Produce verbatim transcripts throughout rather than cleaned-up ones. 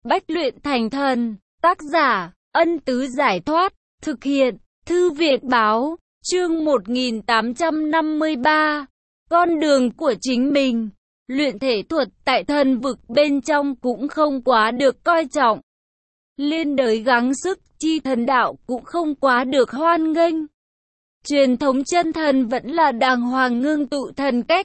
Bách luyện thành thần. Tác giả, Ân Tứ Giải Thoát. Thực hiện, Thư Viện Báo. Chương một nghìn tám trăm năm mươi ba. Con đường của chính mình. Luyện thể thuật tại thần vực bên trong cũng không quá được coi trọng. Liên đới gắng sức chi thần đạo cũng không quá được hoan nghênh. Truyền thống chân thần vẫn là đàng hoàng ngưng tụ thần cách.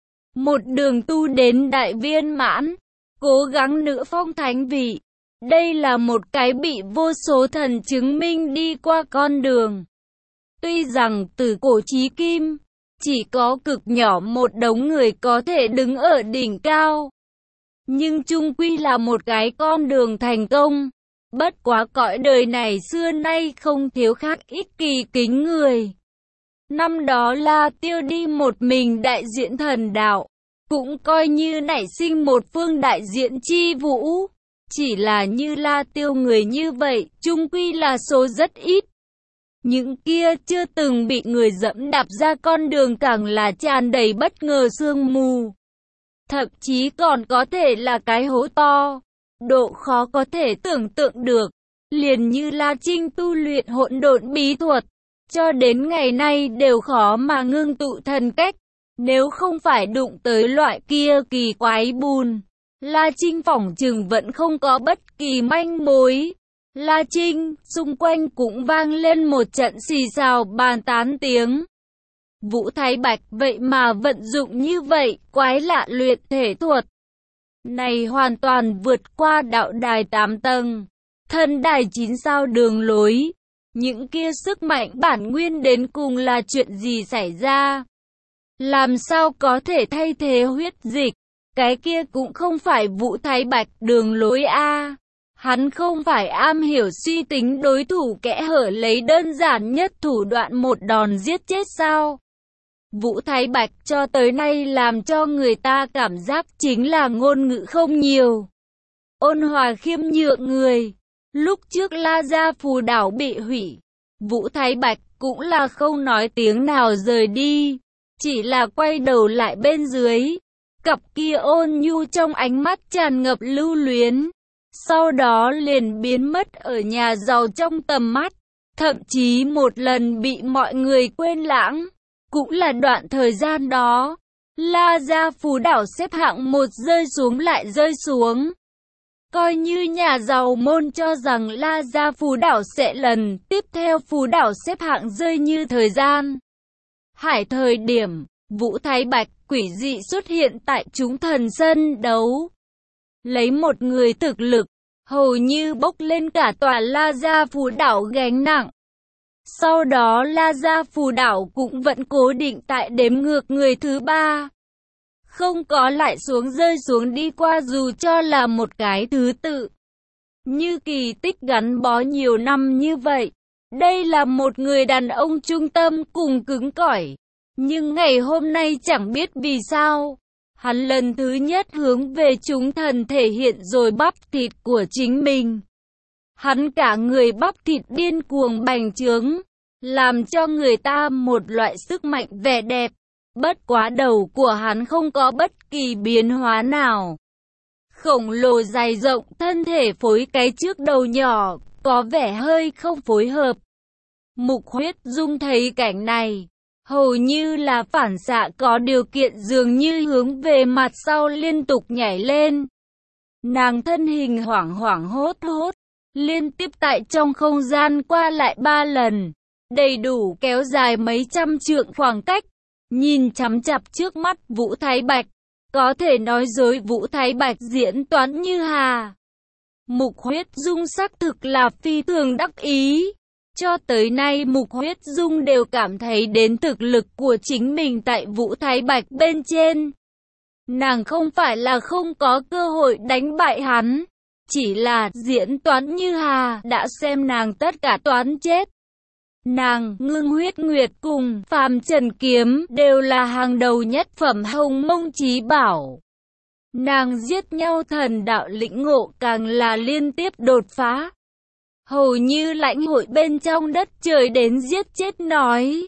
Một đường tu đến đại viên mãn, cố gắng nữa phong thánh vị. Đây là một cái bị vô số thần chứng minh đi qua con đường. Tuy rằng từ cổ chí kim, chỉ có cực nhỏ một đống người có thể đứng ở đỉnh cao. Nhưng chung quy là một cái con đường thành công. Bất quá cõi đời này xưa nay không thiếu khác ích kỳ kính người. Năm đó La Tiêu đi một mình đại diện thần đạo, cũng coi như nảy sinh một phương đại diện chi vũ. Chỉ là như La Tiêu người như vậy, chung quy là số rất ít. Những kia chưa từng bị người dẫm đạp ra con đường càng là tràn đầy bất ngờ sương mù. Thậm chí còn có thể là cái hố to, độ khó có thể tưởng tượng được. Liền như La Trinh tu luyện hỗn độn bí thuật, cho đến ngày nay đều khó mà ngưng tụ thần cách. Nếu không phải đụng tới loại kia kỳ quái bùn, La Trinh phỏng chừng vẫn không có bất kỳ manh mối. La Trinh, xung quanh cũng vang lên một trận xì xào bàn tán tiếng. Vũ Thái Bạch vậy mà vận dụng như vậy, quái lạ luyện thể thuật. Này hoàn toàn vượt qua đạo đài tám tầng, thần đài chín sao đường lối. Những kia sức mạnh bản nguyên đến cùng là chuyện gì xảy ra? Làm sao có thể thay thế huyết dịch? Cái kia cũng không phải Vũ Thái Bạch đường lối a. Hắn không phải am hiểu suy tính đối thủ kẽ hở lấy đơn giản nhất thủ đoạn một đòn giết chết sao? Vũ Thái Bạch cho tới nay làm cho người ta cảm giác chính là ngôn ngữ không nhiều, ôn hòa khiêm nhượng người. Lúc trước La Gia Phù Đảo bị hủy, Vũ Thái Bạch cũng là không nói tiếng nào rời đi, chỉ là quay đầu lại bên dưới. Cặp kia ôn nhu trong ánh mắt tràn ngập lưu luyến. Sau đó liền biến mất ở nhà giàu trong tầm mắt. Thậm chí một lần bị mọi người quên lãng. Cũng là đoạn thời gian đó, La Gia Phú Đảo xếp hạng một rơi xuống lại rơi xuống. Coi như nhà giàu môn cho rằng La Gia Phú Đảo sẽ lần tiếp theo Phú Đảo xếp hạng rơi như thời gian. Hải thời điểm, Vũ Thái Bạch quỷ dị xuất hiện tại chúng thần sân đấu. Lấy một người thực lực, hầu như bốc lên cả tòa La Gia Phú Đảo gánh nặng. Sau đó La Gia Phù Đảo cũng vẫn cố định tại đếm ngược người thứ ba. Không có lại xuống rơi xuống đi qua dù cho là một cái thứ tự. Như kỳ tích gắn bó nhiều năm như vậy. Đây là một người đàn ông trung tâm cùng cứng cỏi. Nhưng ngày hôm nay chẳng biết vì sao, hắn lần thứ nhất hướng về chúng thần thể hiện rồi bắp thịt của chính mình. Hắn cả người bắp thịt điên cuồng bành trướng, làm cho người ta một loại sức mạnh vẻ đẹp. Bất quá đầu của hắn không có bất kỳ biến hóa nào. Khổng lồ dài rộng, thân thể phối cái trước đầu nhỏ, có vẻ hơi không phối hợp. Mục Huyết Dung thấy cảnh này, hầu như là phản xạ có điều kiện dường như hướng về mặt sau liên tục nhảy lên. Nàng thân hình hoảng hoảng hốt hốt, liên tiếp tại trong không gian qua lại ba lần, đầy đủ kéo dài mấy trăm trượng khoảng cách, nhìn chằm chằm trước mắt Vũ Thái Bạch, có thể nói dối Vũ Thái Bạch diễn toán như hà. Mục Huyết Dung xác thực là phi thường đắc ý. Cho tới nay Mục Huyết Dung đều cảm thấy đến thực lực của chính mình tại Vũ Thái Bạch bên trên. Nàng không phải là không có cơ hội đánh bại hắn, chỉ là diễn toán như hà đã xem nàng tất cả toán chết. Nàng, Ngưng Huyết Nguyệt cùng Phàm Trần Kiếm đều là hàng đầu nhất phẩm Hồng Mông Chí Bảo. Nàng giết nhau thần đạo lĩnh ngộ càng là liên tiếp đột phá. Hầu như lãnh hội bên trong đất trời đến giết chết nói.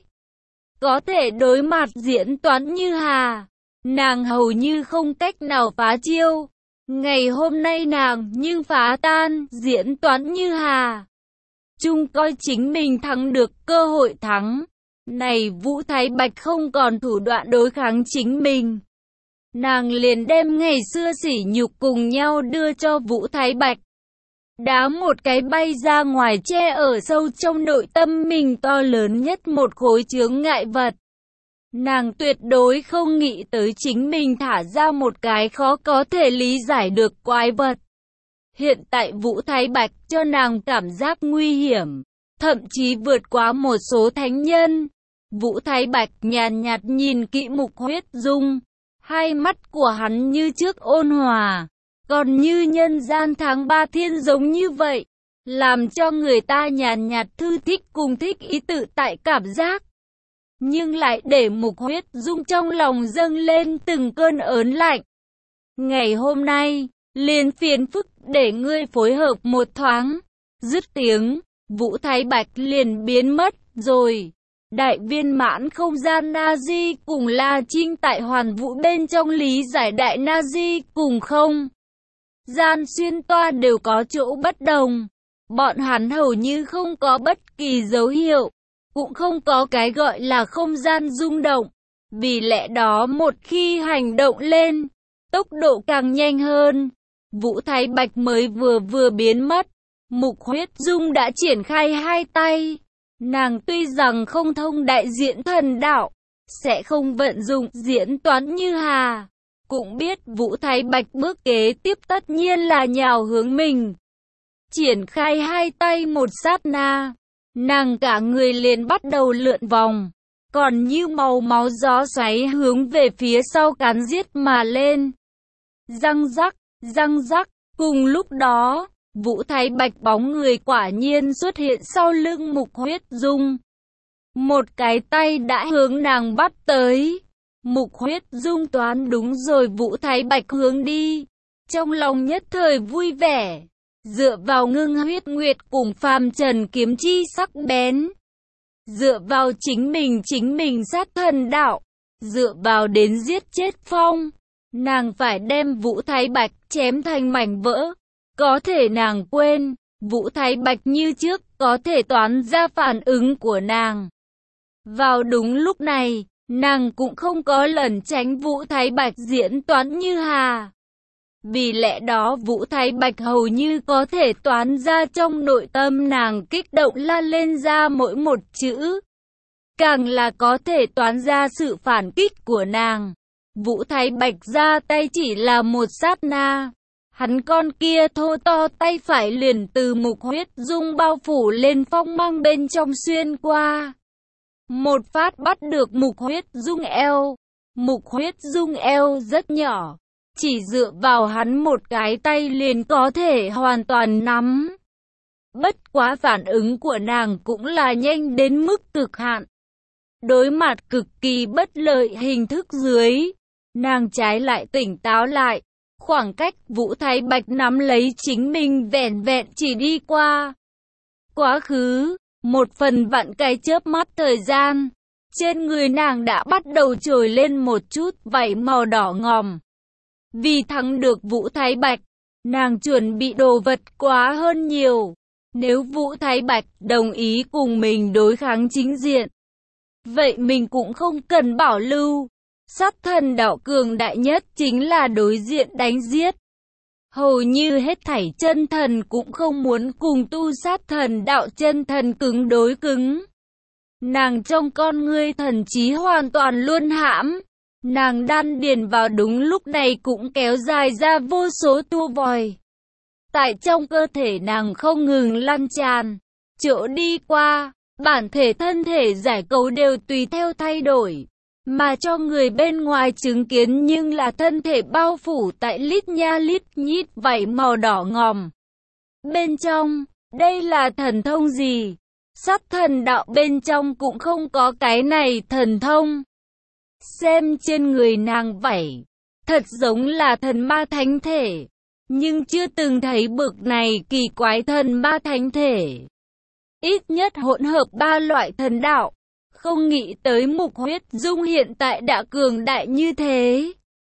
Có thể đối mặt diễn toán như hà, nàng hầu như không cách nào phá chiêu. Ngày hôm nay nàng nhưng phá tan, diễn toán như hà. Chung coi chính mình thắng được cơ hội thắng. Này Vũ Thái Bạch không còn thủ đoạn đối kháng chính mình. Nàng liền đem ngày xưa sỉ nhục cùng nhau đưa cho Vũ Thái Bạch. Đá một cái bay ra ngoài, che ở sâu trong nội tâm mình to lớn nhất một khối chướng ngại vật. Nàng tuyệt đối không nghĩ tới chính mình thả ra một cái khó có thể lý giải được quái vật. Hiện tại Vũ Thái Bạch cho nàng cảm giác nguy hiểm, thậm chí vượt quá một số thánh nhân. Vũ Thái Bạch nhàn nhạt nhìn kỹ Mục Huyết Dung, hai mắt của hắn như trước ôn hòa, còn như nhân gian tháng ba thiên giống như vậy, làm cho người ta nhàn nhạt thư thích cùng thích ý tự tại cảm giác. Nhưng lại để Mục Huyết Dung trong lòng dâng lên từng cơn ớn lạnh. Ngày hôm nay, liền phiền phức để ngươi phối hợp một thoáng. Dứt tiếng, Vũ Thái Bạch liền biến mất rồi. Đại viên mãn không gian Na-di cùng La Trinh tại hoàn vũ bên trong lý giải đại Na-di cùng không gian xuyên toa đều có chỗ bất đồng. Bọn hắn hầu như không có bất kỳ dấu hiệu, cũng không có cái gọi là không gian rung động. Vì lẽ đó một khi hành động lên, tốc độ càng nhanh hơn. Vũ Thái Bạch mới vừa vừa biến mất, Mục Huyết Dung đã triển khai hai tay. Nàng tuy rằng không thông đại diễn thần đạo, sẽ không vận dụng diễn toán như hà, cũng biết Vũ Thái Bạch bước kế tiếp tất nhiên là nhào hướng mình. Triển khai hai tay một sát na, nàng cả người liền bắt đầu lượn vòng, còn như màu máu gió xoáy hướng về phía sau cán giết mà lên. Răng rắc, răng rắc, cùng lúc đó, Vũ Thái Bạch bóng người quả nhiên xuất hiện sau lưng Mục Huyết Dung. Một cái tay đã hướng nàng bắt tới. Mục Huyết Dung toán đúng rồi Vũ Thái Bạch hướng đi. Trong lòng nhất thời vui vẻ. Dựa vào ngưng huyết nguyệt cùng phàm trần kiếm chi sắc bén. Dựa vào chính mình chính mình sát thần đạo. Dựa vào đến giết chết phong. Nàng phải đem Vũ Thái Bạch chém thành mảnh vỡ. Có thể nàng quên, Vũ Thái Bạch như trước có thể toán ra phản ứng của nàng. Vào đúng lúc này, nàng cũng không có lẩn tránh Vũ Thái Bạch diễn toán như hà. Vì lẽ đó Vũ Thái Bạch hầu như có thể toán ra trong nội tâm nàng kích động la lên ra mỗi một chữ. Càng là có thể toán ra sự phản kích của nàng. Vũ Thái Bạch ra tay chỉ là một sát na. Hắn con kia thô to tay phải liền từ Mục Huyết Dung bao phủ lên phong mang bên trong xuyên qua. Một phát bắt được Mục Huyết Dung eo. Mục Huyết Dung eo rất nhỏ, chỉ dựa vào hắn một cái tay liền có thể hoàn toàn nắm. Bất quá phản ứng của nàng cũng là nhanh đến mức cực hạn. Đối mặt cực kỳ bất lợi hình thức dưới, nàng trái lại tỉnh táo lại. Khoảng cách Vũ Thái Bạch nắm lấy chính mình vẻn vẹn chỉ đi qua quá khứ, một phần vạn cái chớp mắt thời gian, trên người nàng đã bắt đầu trồi lên một chút vảy màu đỏ ngòm. Vì thắng được Vũ Thái Bạch, nàng chuẩn bị đồ vật quá hơn nhiều. Nếu Vũ Thái Bạch đồng ý cùng mình đối kháng chính diện, vậy mình cũng không cần bảo lưu. Sát thần đạo cường đại nhất chính là đối diện đánh giết. Hầu như hết thảy chân thần cũng không muốn cùng tu sát thần đạo chân thần cứng đối cứng. Nàng trong con ngươi thần trí hoàn toàn luân hãm. Nàng đan điền vào đúng lúc này cũng kéo dài ra vô số tua vòi. Tại trong cơ thể nàng không ngừng lan tràn. Chỗ đi qua, bản thể thân thể giải cấu đều tùy theo thay đổi. Mà cho người bên ngoài chứng kiến nhưng là thân thể bao phủ tại lít nha lít nhít vảy màu đỏ ngòm. Bên trong, đây là thần thông gì? Sát thần đạo bên trong cũng không có cái này thần thông. Xem trên người nàng vảy, thật giống là thần ma thánh thể. Nhưng chưa từng thấy bực này kỳ quái thần ma thánh thể. Ít nhất hỗn hợp ba loại thần đạo. Không nghĩ tới Mục Huyết Dung hiện tại đã cường đại như thế.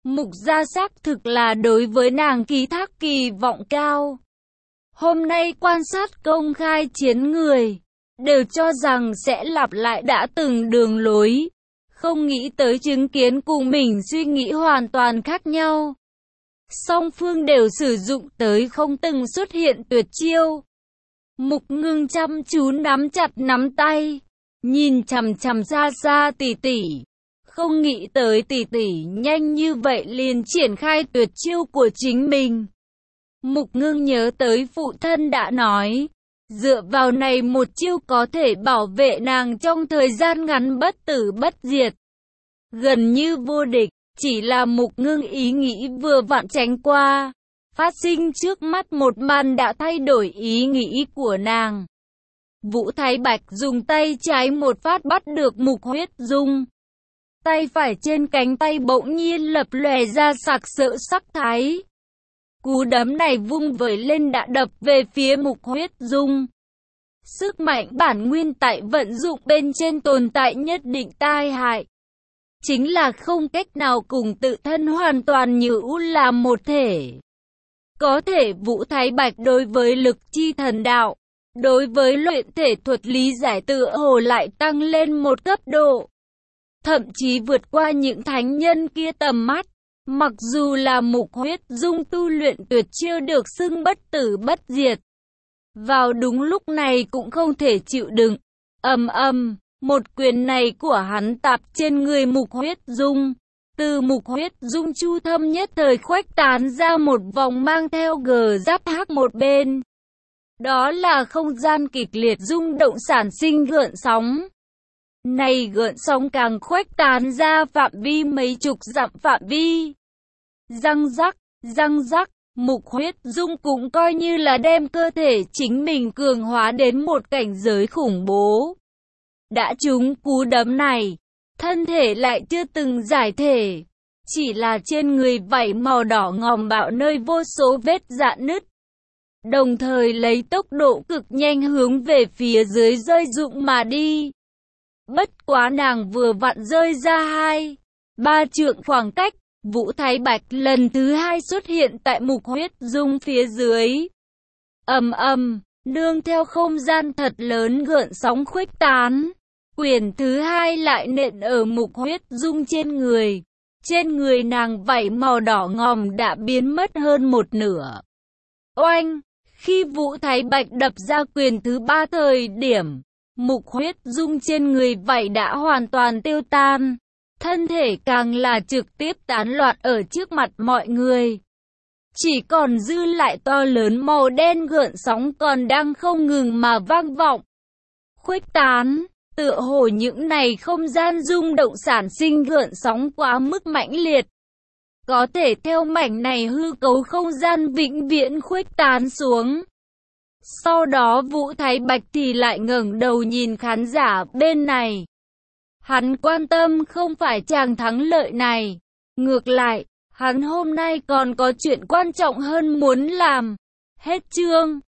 Mục gia xác thực là đối với nàng ký thác kỳ vọng cao. Hôm nay quan sát công khai chiến người, đều cho rằng sẽ lặp lại đã từng đường lối. Không nghĩ tới chứng kiến cùng mình suy nghĩ hoàn toàn khác nhau. Song phương đều sử dụng tới không từng xuất hiện tuyệt chiêu. Mục Ngưng chăm chú nắm chặt nắm tay, nhìn chằm chằm xa xa tỷ tỷ. Không nghĩ tới tỷ tỷ nhanh như vậy liền triển khai tuyệt chiêu của chính mình. Mục Ngưng nhớ tới phụ thân đã nói, dựa vào này một chiêu có thể bảo vệ nàng trong thời gian ngắn bất tử bất diệt. Gần như vô địch, chỉ là Mục Ngưng ý nghĩ vừa vặn tránh qua. Phát sinh trước mắt một màn đã thay đổi ý nghĩ của nàng. Vũ Thái Bạch dùng tay trái một phát bắt được Mục Huyết Dung. Tay phải trên cánh tay bỗng nhiên lập lòe ra sặc sỡ sắc thái. Cú đấm này vung vẩy lên đã đập về phía Mục Huyết Dung. Sức mạnh bản nguyên tại vận dụng bên trên tồn tại nhất định tai hại. Chính là không cách nào cùng tự thân hoàn toàn như làm một thể. Có thể Vũ Thái Bạch đối với lực chi thần đạo, đối với luyện thể thuật lý giải tựa hồ lại tăng lên một cấp độ. Thậm chí vượt qua những thánh nhân kia tầm mắt. Mặc dù là Mục Huyết Dung tu luyện tuyệt chiêu được xưng bất tử bất diệt. Vào đúng lúc này cũng không thể chịu đựng. Ầm ầm, một quyền này của hắn tạp trên người Mục Huyết Dung. Từ Mục Huyết Dung chu thâm nhất thời khuếch tán ra một vòng mang theo gờ giáp hắc một bên. Đó là không gian kịch liệt rung động sản sinh gợn sóng. Này gợn sóng càng khuếch tán ra phạm vi mấy chục dặm phạm vi. Răng rắc, răng rắc, Mục Huyết Dung cũng coi như là đem cơ thể chính mình cường hóa đến một cảnh giới khủng bố. Đã trúng cú đấm này, thân thể lại chưa từng giải thể. Chỉ là trên người vảy màu đỏ ngòm bạo nơi vô số vết rạn nứt. Đồng thời lấy tốc độ cực nhanh hướng về phía dưới rơi rụng mà đi. Bất quá nàng vừa vặn rơi ra hai, ba trượng khoảng cách, Vũ Thái Bạch lần thứ hai xuất hiện tại Mục Huyết Dung phía dưới. Ầm ầm, nương theo không gian thật lớn gợn sóng khuếch tán, quyền thứ hai lại nện ở Mục Huyết Dung trên người. Trên người nàng vảy màu đỏ ngòm đã biến mất hơn một nửa. Oanh, khi Vũ Thái Bạch đập ra quyền thứ ba thời điểm, Mục Huyết Dung trên người vảy đã hoàn toàn tiêu tan. Thân thể càng là trực tiếp tán loạn ở trước mặt mọi người. Chỉ còn dư lại to lớn màu đen gợn sóng còn đang không ngừng mà vang vọng. Khuếch tán, tựa hồ những này không gian rung động sản sinh gợn sóng quá mức mãnh liệt. Có thể theo mảnh này hư cấu không gian vĩnh viễn khuếch tán xuống. Sau đó Vũ Thái Bạch thì lại ngẩng đầu nhìn khán giả bên này. Hắn quan tâm không phải chàng thắng lợi này. Ngược lại, hắn hôm nay còn có chuyện quan trọng hơn muốn làm. Hết chương.